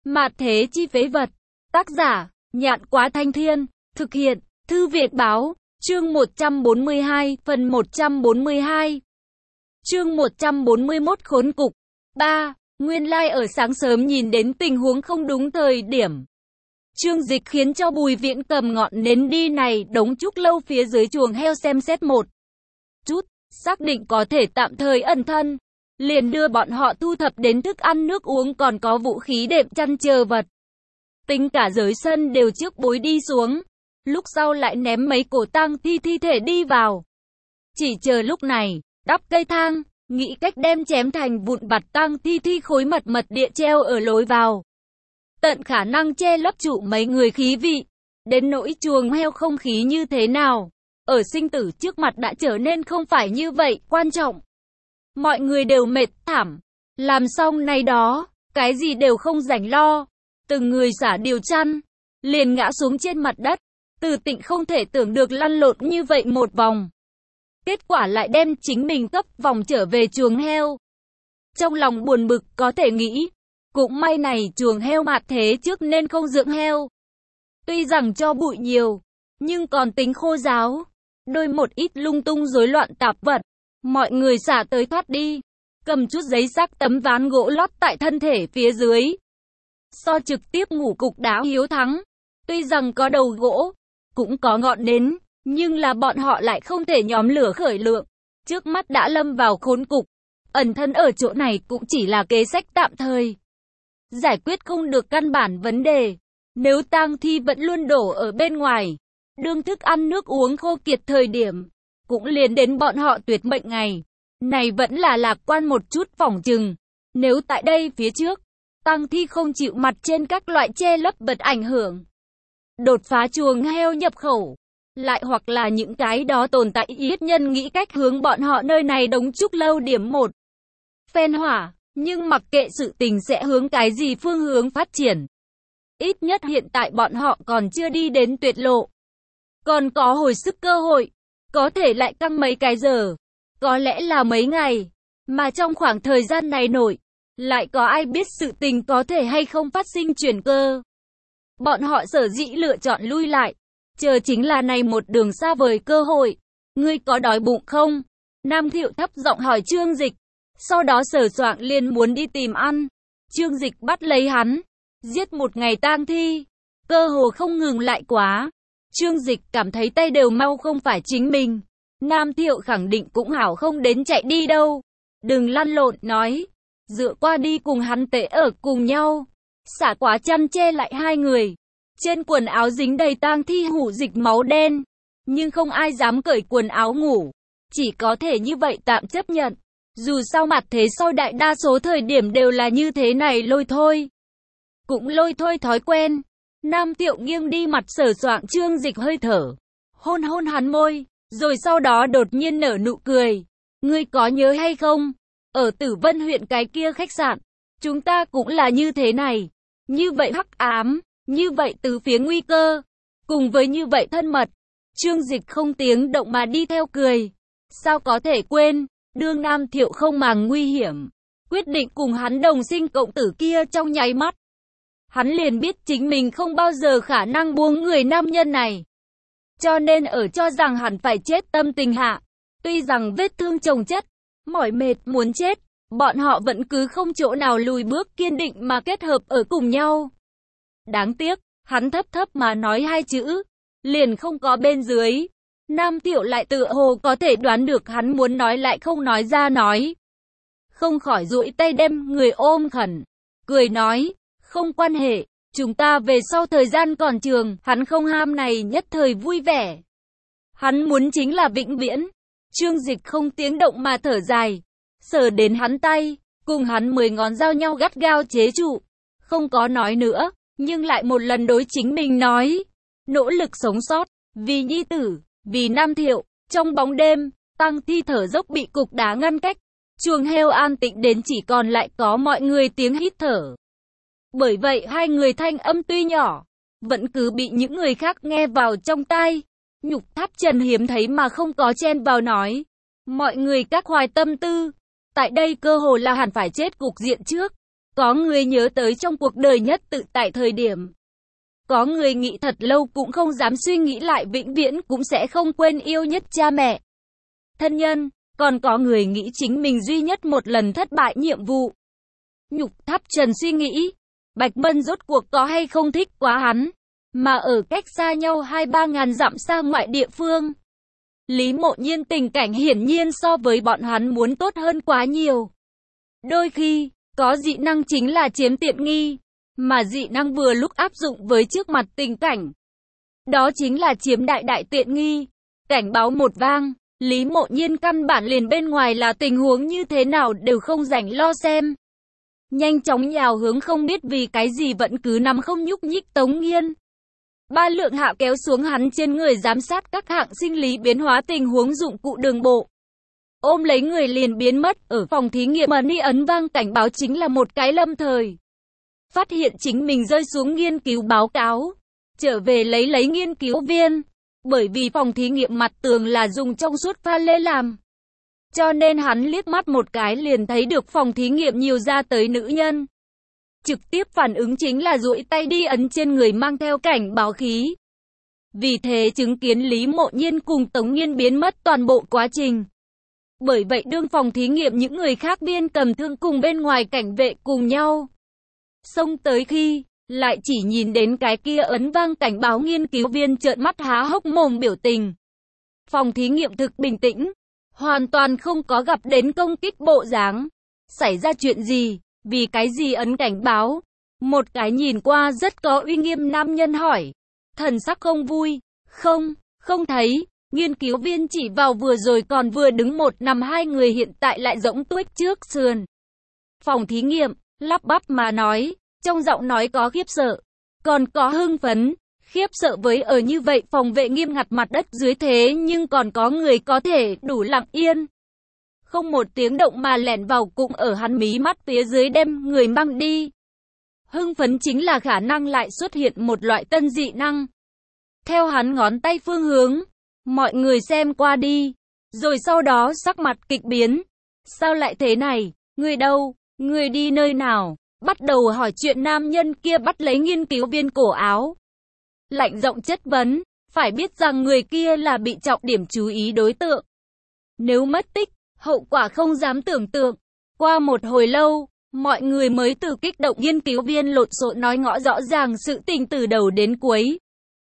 Mạt thế chi phế vật. Tác giả, Nhạn Quá Thanh Thiên. Thực hiện, Thư Việt Báo. Chương 142, phần 142. Chương 141 khốn cục. 3. Nguyên lai ở sáng sớm nhìn đến tình huống không đúng thời điểm. Trương Dịch khiến cho Bùi Viễn cầm ngọn nến đi này đống trúc lâu phía dưới chuồng heo xem xét một chút, xác định có thể tạm thời ẩn thân. Liền đưa bọn họ thu thập đến thức ăn nước uống còn có vũ khí đệm chăn chờ vật. Tính cả dưới sân đều trước bối đi xuống. Lúc sau lại ném mấy cổ tang thi thể đi vào. Chỉ chờ lúc này, đắp cây thang, nghĩ cách đem chém thành vụn vặt tang thi khối mật địa treo ở lối vào. Tận khả năng che lấp trụ mấy người khí vị. Đến nỗi chuồng heo không khí như thế nào, ở sinh tử trước mặt đã trở nên không phải như vậy quan trọng. Mọi người đều mệt thảm. Làm xong này đó, cái gì đều không rảnh lo. Từng người xả điều chăn, liền ngã xuống trên mặt đất. Từ Tịnh không thể tưởng được lăn lộn như vậy một vòng. Kết quả lại đem chính mình cấp vòng trở về chuồng heo. Trong lòng buồn bực có thể nghĩ, cũng may này chuồng heo mạt thế trước nên không dưỡng heo. Tuy rằng cho bụi nhiều, nhưng còn tính khô ráo. Đôi một ít lung tung rối loạn tạp vật. Mọi người xả tới thoát đi. Cầm chút giấy xác tấm ván gỗ lót tại thân thể phía dưới. So trực tiếp ngủ cục đá hiếu thắng. Tuy rằng có đầu gỗ, cũng có ngọn nến, nhưng là bọn họ lại không thể nhóm lửa khởi lượng. Trước mắt đã lâm vào khốn cục. Ẩn thân ở chỗ này cũng chỉ là kế sách tạm thời. Giải quyết không được căn bản vấn đề. Nếu tang thi vẫn luôn đổ ở bên ngoài, đương thức ăn nước uống khô kiệt thời điểm, cũng liền đến bọn họ tuyệt mệnh ngày. Này vẫn là lạc quan một chút phỏng chừng. Nếu tại đây phía trước, tang thi không chịu mặt trên các loại che lấp vật ảnh hưởng. Đột phá chuồng heo nhập khẩu. Lại hoặc là những cái đó tồn tại ít nhân nghĩ cách hướng bọn họ nơi này đống trúc lâu điểm một phen hỏa. Nhưng mặc kệ sự tình sẽ hướng cái gì phương hướng phát triển. Ít nhất hiện tại bọn họ còn chưa đi đến tuyệt lộ. Còn có hồi sức cơ hội. Có thể lại căng mấy cái giờ. Có lẽ là mấy ngày. Mà trong khoảng thời gian này nổi. Lại có ai biết sự tình có thể hay không phát sinh chuyển cơ. Bọn họ sở dĩ lựa chọn lui lại. Chờ chính là này một đường xa vời cơ hội. Ngươi có đói bụng không? Nam Thiệu thấp giọng hỏi Trương Dịch. Sau đó Sở Soạng liền muốn đi tìm ăn. Trương Dịch bắt lấy hắn. Giết một ngày tang thi. Cơ hồ không ngừng lại quá. Trương Dịch cảm thấy tay đều mau không phải chính mình. Nam Thiệu khẳng định cũng hảo không đến chạy đi đâu. Đừng lăn lộn nói. Dựa qua đi cùng hắn tệ ở cùng nhau. Xả quá chăn che lại hai người. Trên quần áo dính đầy tang thi hủ dịch máu đen. Nhưng không ai dám cởi quần áo ngủ. Chỉ có thể như vậy tạm chấp nhận. Dù sao mặt thế sau đại đa số thời điểm đều là như thế này lôi thôi. Cũng lôi thôi thói quen. Nam Thiệu nghiêng đi mặt Sở Soạng Trương Dịch hơi thở. Hôn hôn hắn môi. Rồi sau đó đột nhiên nở nụ cười. Ngươi có nhớ hay không? Ở Tử Vân huyện cái kia khách sạn. Chúng ta cũng là như thế này. Như vậy hắc ám. Như vậy từ phía nguy cơ. Cùng với như vậy thân mật. Trương Dịch không tiếng động mà đi theo cười. Sao có thể quên. Đương Nam Thiệu không màng nguy hiểm. Quyết định cùng hắn đồng sinh cộng tử kia trong nháy mắt. Hắn liền biết chính mình không bao giờ khả năng buông người nam nhân này. Cho nên ở cho rằng hẳn phải chết tâm tình hạ. Tuy rằng vết thương chồng chất, mỏi mệt muốn chết, bọn họ vẫn cứ không chỗ nào lùi bước kiên định mà kết hợp ở cùng nhau. Đáng tiếc, hắn thấp thấp mà nói hai chữ, liền không có bên dưới. Nam Thiệu lại tựa hồ có thể đoán được hắn muốn nói lại không nói ra nói. Không khỏi duỗi tay đem người ôm khẩn, cười nói, không quan hệ, chúng ta về sau thời gian còn trường, hắn không ham này nhất thời vui vẻ. Hắn muốn chính là vĩnh viễn. Trương Dịch không tiếng động mà thở dài, sờ đến hắn tay, cùng hắn 10 ngón giao nhau gắt gao chế trụ, không có nói nữa, nhưng lại một lần đối chính mình nói, nỗ lực sống sót, vì nhi tử, vì Nam Thiệu. Trong bóng đêm, tang thi thở dốc bị cục đá ngăn cách, chuồng heo an tĩnh đến chỉ còn lại có mọi người tiếng hít thở. Bởi vậy hai người thanh âm tuy nhỏ, vẫn cứ bị những người khác nghe vào trong tai. Nhục Tháp Trần hiếm thấy mà không có chen vào nói. Mọi người các hoài tâm tư. Tại đây cơ hồ là hẳn phải chết cục diện trước. Có người nhớ tới trong cuộc đời nhất tự tại thời điểm. Có người nghĩ thật lâu cũng không dám suy nghĩ lại, vĩnh viễn cũng sẽ không quên yêu nhất cha mẹ, thân nhân. Còn có người nghĩ chính mình duy nhất một lần thất bại nhiệm vụ. Nhục Tháp Trần suy nghĩ, Bạch Mân rốt cuộc có hay không thích quá hắn, mà ở cách xa nhau 2-3 ngàn dặm xa ngoại địa phương. Lý Mộ Nhiên tình cảnh hiển nhiên so với bọn hắn muốn tốt hơn quá nhiều. Đôi khi, có dị năng chính là chiếm tiện nghi, mà dị năng vừa lúc áp dụng với trước mặt tình cảnh. Đó chính là chiếm đại đại tiện nghi. Cảnh báo một vang, Lý Mộ Nhiên căn bản liền bên ngoài là tình huống như thế nào đều không rảnh lo xem. Nhanh chóng nhào hướng không biết vì cái gì vẫn cứ nằm không nhúc nhích Tống Nghiên. 3 lượng hạ kéo xuống hắn trên người giám sát các hạng sinh lý biến hóa tình huống dụng cụ đường bộ. Ôm lấy người liền biến mất. Ở phòng thí nghiệm mà ni ấn vang cảnh báo chính là một cái lâm thời. Phát hiện chính mình rơi xuống nghiên cứu báo cáo. Trở về lấy nghiên cứu viên. Bởi vì phòng thí nghiệm mặt tường là dùng trong suốt pha lê làm. Cho nên hắn liếc mắt một cái liền thấy được phòng thí nghiệm nhiều ra tới nữ nhân. Trực tiếp phản ứng chính là duỗi tay đi ấn trên người mang theo cảnh báo khí. Vì thế chứng kiến Lý Mộ Nhiên cùng Tống Nghiên biến mất toàn bộ quá trình. Bởi vậy đương phòng thí nghiệm những người khác biên cầm thương cùng bên ngoài cảnh vệ cùng nhau xông tới khi, lại chỉ nhìn đến cái kia ấn vang cảnh báo nghiên cứu viên trợn mắt há hốc mồm biểu tình. Phòng thí nghiệm thực bình tĩnh, hoàn toàn không có gặp đến công kích bộ dáng. Xảy ra chuyện gì? Vì cái gì ấn cảnh báo? Một cái nhìn qua rất có uy nghiêm nam nhân hỏi. Thần sắc không vui. Không thấy. Nghiên cứu viên chỉ vào vừa rồi còn vừa đứng một nằm hai người hiện tại lại rỗng tuếch trước sườn. Phòng thí nghiệm, lắp bắp mà nói, trong giọng nói có khiếp sợ, còn có hưng phấn. Khiếp sợ với ở như vậy phòng vệ nghiêm ngặt mặt đất dưới thế nhưng còn có người có thể đủ lặng yên. Không một tiếng động mà lẻn vào cũng ở hắn mí mắt phía dưới đem người mang đi. Hưng phấn chính là khả năng lại xuất hiện một loại tân dị năng. Theo hắn ngón tay phương hướng, mọi người xem qua đi, rồi sau đó sắc mặt kịch biến. Sao lại thế này? Người đâu? Người đi nơi nào? Bắt đầu hỏi chuyện nam nhân kia bắt lấy nghiên cứu viên cổ áo. Lạnh giọng chất vấn, phải biết rằng người kia là bị trọng điểm chú ý đối tượng. Nếu mất tích, hậu quả không dám tưởng tượng. Qua một hồi lâu, mọi người mới từ kích động nghiên cứu viên lộn xộn nói ngõ rõ ràng sự tình từ đầu đến cuối.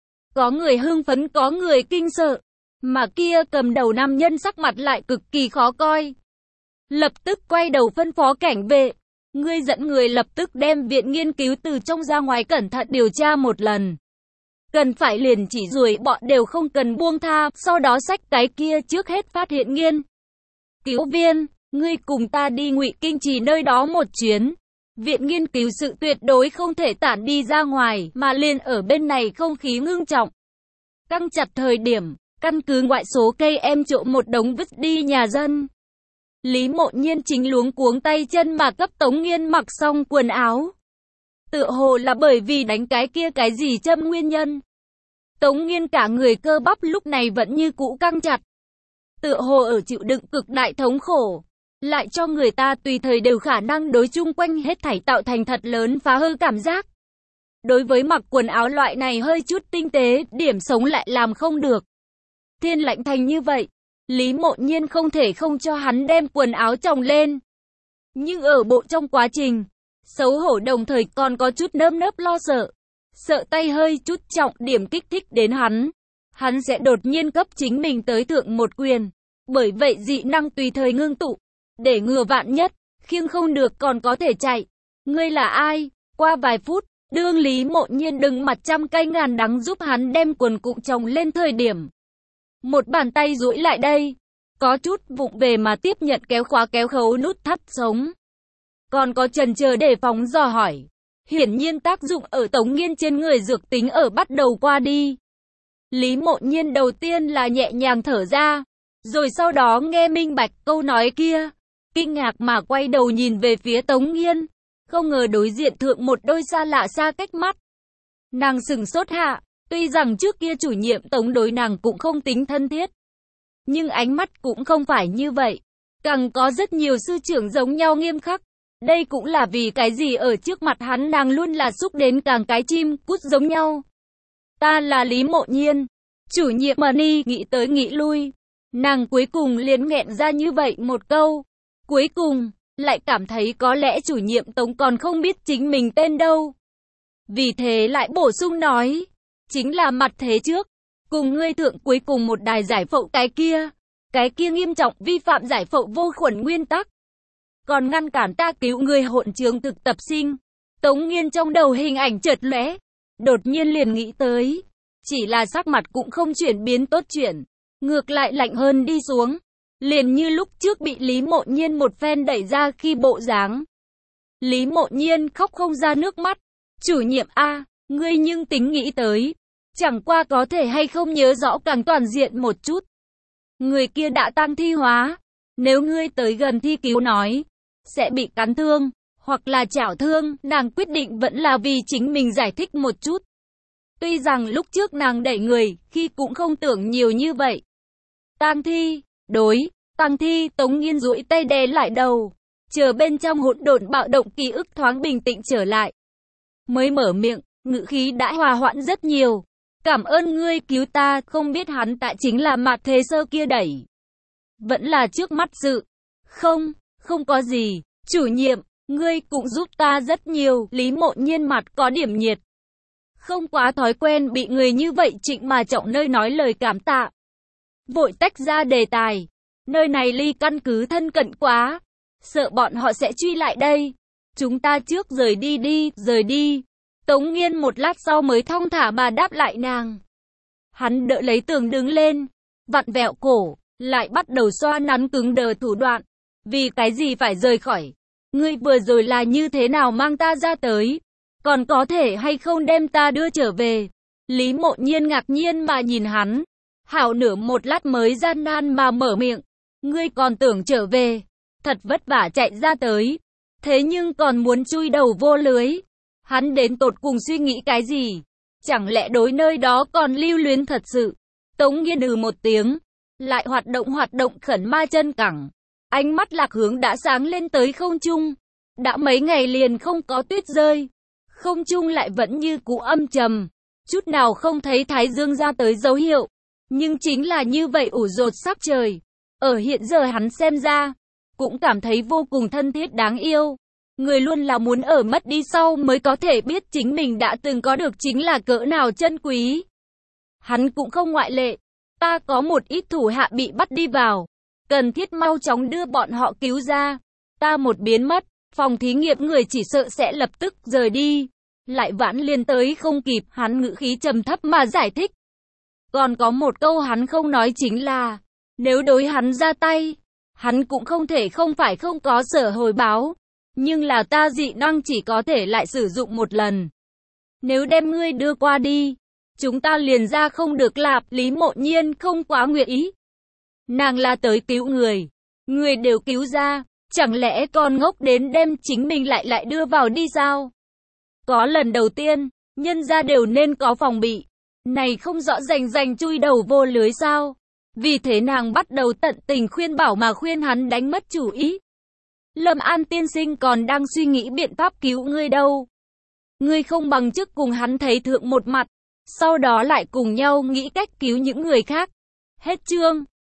Có người hưng phấn, có người kinh sợ, mà kia cầm đầu nam nhân sắc mặt lại cực kỳ khó coi. Lập tức quay đầu phân phó cảnh vệ, ngươi dẫn người lập tức đem viện nghiên cứu từ trong ra ngoài cẩn thận điều tra một lần. Cần phải liền chỉ ruồi bọn đều không cần buông tha, sau đó xách cái kia trước hết phát hiện nghiên cứu viên, ngươi cùng ta đi Ngụy Kinh Trì nơi đó một chuyến. Viện nghiên cứu sự tuyệt đối không thể tản đi ra ngoài, mà liền ở bên này không khí ngưng trọng. Căng chặt thời điểm, căn cứ ngoại số cây em trộm một đống vứt đi nhà dân. Lý Mộ Nhiên chính luống cuống tay chân mà cấp Tống Nghiên mặc xong quần áo. Tựa hồ là bởi vì đánh cái kia cái gì châm nguyên nhân. Tống Nghiên cả người cơ bắp lúc này vẫn như cũ căng chặt. Tựa hồ ở chịu đựng cực đại thống khổ. Lại cho người ta tùy thời đều khả năng đối chung quanh hết thảy tạo thành thật lớn phá hư cảm giác. Đối với mặc quần áo loại này hơi chút tinh tế, điểm sống lại làm không được. Thiên lạnh thành như vậy, Lý Mộ Nhiên không thể không cho hắn đem quần áo chồng lên. Nhưng ở bộ trong quá trình, xấu hổ đồng thời còn có chút nơm nớp lo sợ. Sợ tay hơi chút trọng điểm kích thích đến hắn. Hắn sẽ đột nhiên cấp chính mình tới thượng một quyền. Bởi vậy dị năng tùy thời ngưng tụ. Để ngừa vạn nhất, khiêng không được còn có thể chạy. Ngươi là ai? Qua vài phút, đương Lý Mộ Nhiên đừng mặt trăm cây ngàn đắng giúp hắn đem quần cụm chồng lên thời điểm. Một bàn tay duỗi lại đây, có chút vụng về mà tiếp nhận kéo khóa kéo khấu nút thắt sống. Còn có chần chờ để phóng dò hỏi. Hiển nhiên tác dụng ở Tống Nghiên trên người dược tính ở bắt đầu qua đi. Lý Mộ Nhiên đầu tiên là nhẹ nhàng thở ra, rồi sau đó nghe minh bạch câu nói kia. Kinh ngạc mà quay đầu nhìn về phía Tống Nghiên, không ngờ đối diện thượng một đôi xa lạ xa cách mắt. Nàng sửng sốt hạ, tuy rằng trước kia chủ nhiệm Tống đối nàng cũng không tính thân thiết. Nhưng ánh mắt cũng không phải như vậy, càng có rất nhiều sư trưởng giống nhau nghiêm khắc. Đây cũng là vì cái gì ở trước mặt hắn nàng luôn là xúc đến càng cái chim cút giống nhau. Ta là Lý Mộ Nhiên. Chủ nhiệm Money nghĩ tới nghĩ lui. Nàng cuối cùng liền nghẹn ra như vậy một câu. Cuối cùng, lại cảm thấy có lẽ chủ nhiệm Tống còn không biết chính mình tên đâu. Vì thế lại bổ sung nói. Chính là mặt thế trước. Cùng ngươi thượng cuối cùng một đài giải phẫu cái kia. Cái kia nghiêm trọng vi phạm giải phẫu vô khuẩn nguyên tắc. Còn ngăn cản ta cứu người hỗn trường thực tập sinh. Tống Nghiên trong đầu hình ảnh chợt lóe, đột nhiên liền nghĩ tới. Chỉ là sắc mặt cũng không chuyển biến tốt chuyện. Ngược lại lạnh hơn đi xuống. Liền như lúc trước bị Lý Mộ Nhiên một phen đẩy ra khi bộ dáng. Lý Mộ Nhiên khóc không ra nước mắt. Chủ nhiệm A, ngươi nhưng tính nghĩ tới. Chẳng qua có thể hay không nhớ rõ càng toàn diện một chút. Người kia đã tang thi hóa. Nếu ngươi tới gần thi cứu nói, sẽ bị cắn thương, hoặc là chảo thương, nàng quyết định vẫn là vì chính mình giải thích một chút. Tuy rằng lúc trước nàng đẩy người, khi cũng không tưởng nhiều như vậy. Tang thi, đối, tang thi, Tống Nghiên duỗi tay đè lại đầu, chờ bên trong hỗn độn bạo động ký ức thoáng bình tĩnh trở lại. Mới mở miệng, ngữ khí đã hòa hoãn rất nhiều. Cảm ơn ngươi cứu ta, không biết hắn tại chính là Mạc Thế Sơ kia đẩy. Vẫn là trước mắt sự. Không có gì. Chủ nhiệm, ngươi cũng giúp ta rất nhiều. Lý Mộ Nhiên mặt có điểm nhiệt. Không quá thói quen bị người như vậy trịnh mà trọng nơi nói lời cảm tạ. Vội tách ra đề tài. Nơi này ly căn cứ thân cận quá. Sợ bọn họ sẽ truy lại đây. Chúng ta trước rời đi. Tống Nghiên một lát sau mới thong thả mà đáp lại nàng. Hắn đỡ lấy tường đứng lên. Vặn vẹo cổ. Lại bắt đầu xoa nắn cứng đờ thủ đoạn. Vì cái gì phải rời khỏi? Ngươi vừa rồi là như thế nào mang ta ra tới? Còn có thể hay không đem ta đưa trở về? Lý Mộ Nhiên ngạc nhiên mà nhìn hắn. Hảo nửa một lát mới gian nan mà mở miệng. Ngươi còn tưởng trở về? Thật vất vả chạy ra tới. Thế nhưng còn muốn chui đầu vô lưới. Hắn đến tột cùng suy nghĩ cái gì? Chẳng lẽ đối nơi đó còn lưu luyến thật sự? Tống Nghiên một tiếng. Lại hoạt động khẩn ma chân cẳng. Ánh mắt lạc hướng đã sáng lên tới không trung. Đã mấy ngày liền không có tuyết rơi. Không trung lại vẫn như cũ âm trầm. Chút nào không thấy thái dương ra tới dấu hiệu. Nhưng chính là như vậy ủ rột sắc trời. Ở hiện giờ hắn xem ra, cũng cảm thấy vô cùng thân thiết đáng yêu. Người luôn là muốn ở mất đi sau mới có thể biết chính mình đã từng có được chính là cỡ nào chân quý. Hắn cũng không ngoại lệ. Ta có một ít thủ hạ bị bắt đi vào. Cần thiết mau chóng đưa bọn họ cứu ra. Ta một biến mất, phòng thí nghiệm người chỉ sợ sẽ lập tức rời đi. Lại vãn liền tới không kịp, hắn ngữ khí trầm thấp mà giải thích. Còn có một câu hắn không nói chính là, nếu đối hắn ra tay, hắn cũng không thể không phải không có sở hồi báo. Nhưng là ta dị năng chỉ có thể lại sử dụng một lần. Nếu đem ngươi đưa qua đi, chúng ta liền ra không được lạp. Lý Mộ Nhiên không quá nguyện ý. Nàng là tới cứu người. Người đều cứu ra. Chẳng lẽ còn ngốc đến đem chính mình lại đưa vào đi sao? Có lần đầu tiên, nhân gia đều nên có phòng bị. Này không rõ rành chui đầu vô lưới sao? Vì thế nàng bắt đầu tận tình khuyên bảo mà khuyên hắn đánh mất chủ ý. Lâm An tiên sinh còn đang suy nghĩ biện pháp cứu ngươi đâu. Ngươi không bằng trước cùng hắn thấy thượng một mặt. Sau đó lại cùng nhau nghĩ cách cứu những người khác. Hết chương.